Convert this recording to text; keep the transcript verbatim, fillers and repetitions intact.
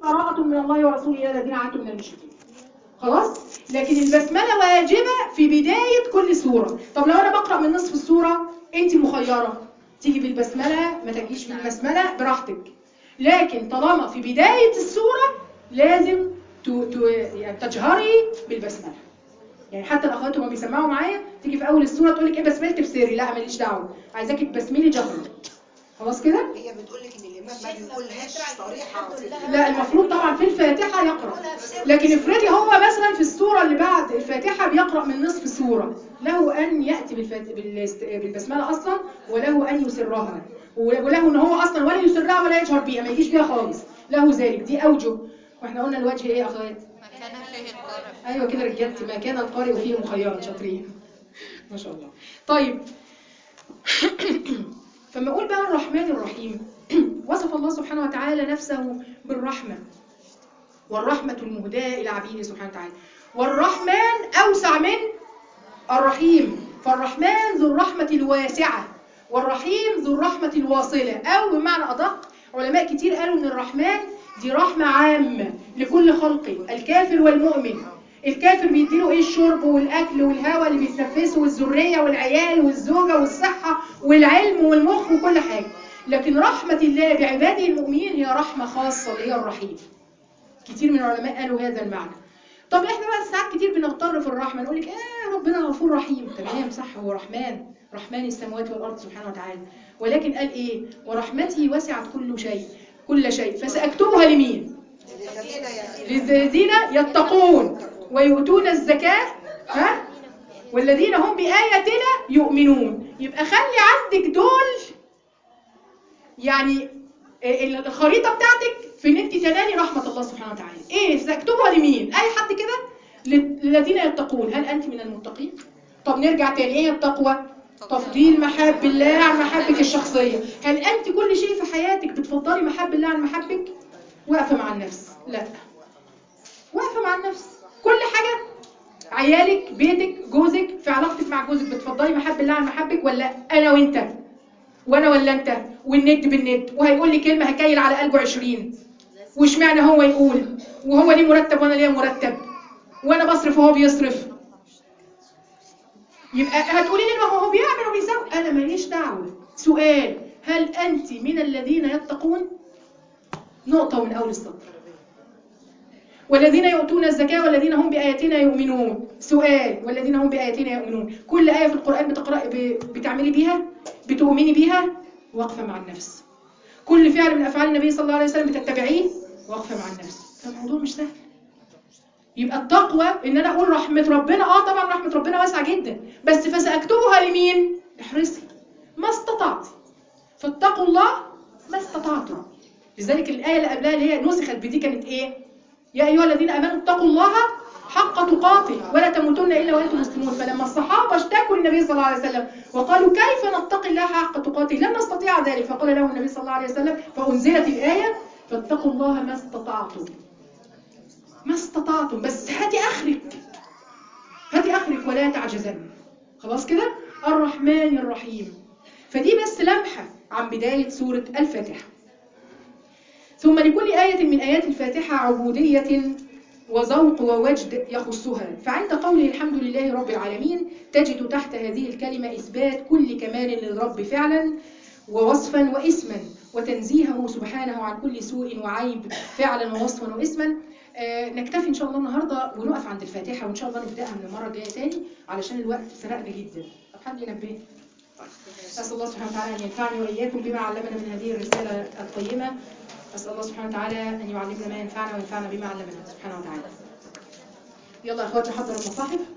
براءة من الله ورسوله إلى الذين عاهدتم من المشركين. خلاص؟ لكن البسملة واجبة في بداية كل سورة. طب لو أنا بقرأ من نصف السورة أنت مخيرة، تيجي بالبسملة ما تجيش بالبسملة براحتك. لكن طالما في بداية السورة لازم يعني تجهري بالبسملة. يعني حتى الأخوات وهم بيسمعوا معايا تيجي في أول السورة تقول لك إيه بسملت بسري، لا ماليش دعوة، عايزاكي تبسملي جهرا. خلاص كده؟ هي بتقول لك ان الامام ما بيقولهاش صريحه. لا المفروض طبعا في الفاتحه يقرا، لكن افرضي هو مثلا في السوره اللي بعد الفاتحه بيقرا من نصف السوره، له ان ياتي بالفات... بالبسمله اصلا، وله ان يسرها، وله ان هو اصلا ولا يسرها ولا يجهر بيها، ما يجيش بيها خالص، له ذلك. دي اوجه. واحنا قلنا الوجه ايه يا اخوات؟ ما كان فيه القارئ. ايوه كده رجالتي، ما كان القارئ فيه مخيرا. شاطرين ما شاء الله. طيب فما اقول بقى الرحمن الرحيم، وصف الله سبحانه وتعالى نفسه بالرحمة، والرحمة المهداة إلى عبيده سبحانه وتعالى. والرحمن أوسع من الرحيم، فالرحمن ذو الرحمة الواسعة، والرحيم ذو الرحمة الواصلة. أو بمعنى أدق، علماء كتير قالوا إن الرحمن دي رحمة عامة لكل خلقه، الكافر والمؤمن. الكافر بيديله ايه؟ الشرب والاكل والهواء اللي بيتنفسه والذريه والعيال والزوجه والصحه والعلم والمخ وكل حاجه. لكن رحمه الله بعباده المؤمنين هي رحمه خاصه اللي هي الرحيم. كتير من العلماء قالوا هذا المعنى. طب احنا بقى ساعات كتير بنغتر في الرحمه، نقول لك ايه ربنا غفور رحيم. تمام صح، هو رحمن، رحمن السماوات والارض سبحانه وتعالى. ولكن قال ايه؟ ورحمتي وسعت كل شيء كل شيء فساكتبها لمين؟ للذين يتقون ويؤتون الزكاة، ها؟ والذين هم بآياتنا يؤمنون. يبقى خلي عندك دول يعني الخريطة بتاعتك في ان انت تنالي رحمة الله سبحانه وتعالى. ايه ساكتبها لمين؟ اي حد كده، للذين يتقون. هل انت من المتقين؟ طب نرجع تاني، ايه التقوى؟ تفضيل محاب الله عن محبك الشخصية. هل انت كل شيء في حياتك بتفضلي محب الله عن محبك؟ واقفة مع النفس؟ لا، واقفة مع النفس. كل حاجة، عيالك، بيتك، جوزك، في علاقتك مع جوزك بتفضلي محب الله عن محبك ولا انا وانت؟ وانا ولا انت؟ والند بالند، وهيقول لي كلمة هكيل على قلبه عشرين، واشمعنى هو يقول، وهو ليه مرتب وانا ليه مرتب، وانا بصرف وهو بيصرف. يبقى هتقولي لي ما هو بيعمل وبيسوي، انا ماليش دعوة. سؤال، هل انت من الذين يتقون؟ نقطة من اول السطر. والذين يؤتون الزكاة والذين هم بآياتنا يؤمنون. سؤال، والذين هم بآياتنا يؤمنون. كل آية في القرآن بتقرأ بتعملي بيها، بتؤمني بيها، واقفة مع النفس. كل فعل من أفعال النبي صلى الله عليه وسلم بتتبعيه، واقفة مع النفس. فالموضوع مش سهل. يبقى التقوى ان انا اقول رحمة ربنا، اه طبعا رحمة ربنا واسعة جدا، بس فسأكتبها لمين؟ احرصي ما استطعتي، فاتقوا الله ما استطعتم. لذلك الآية اللي قبلها اللي هي نسخت بدي كانت ايه؟ يا أيها الذين آمنوا اتقوا الله حق تقاته ولا تموتن إلا وأنتم مسلمون. فلما الصحابة اشتكوا للنبي صلى الله عليه وسلم وقالوا كيف نتقي الله حق تقاته لن نستطيع ذلك، فقال لهم النبي صلى الله عليه وسلم، فأنزلت الآية فاتقوا الله ما استطعتم. ما استطعتم، بس هاتي آخرك، هاتي آخرك ولا تعجزن. خلاص كده؟ الرحمن الرحيم. فدي بس لمحة عن بداية سورة الفاتحة. ثم لكل آية من آيات الفاتحة عبودية وذوق ووجد يخصها. فعند قوله الحمد لله رب العالمين تجد تحت هذه الكلمة إثبات كل كمال للرب فعلا ووصفا واسما، وتنزيهه سبحانه عن كل سوء وعيب فعلا ووصفا واسما. آه نكتفي إن شاء الله النهاردة ونقف عند الفاتحة، وإن شاء الله نبدأها من المرة الجاية تاني علشان الوقت سرقنا جدا. طب حد ينبه؟ أسأل الله سبحانه وتعالى أن ينفعني وإياكم بما علمنا من هذه الرسالة القيمة. أسأل الله سبحانه وتعالى أن يعلمنا ما ينفعنا وينفعنا بما علمنا سبحانه وتعالى. يلا يا أخواتي حضروا المصاحف.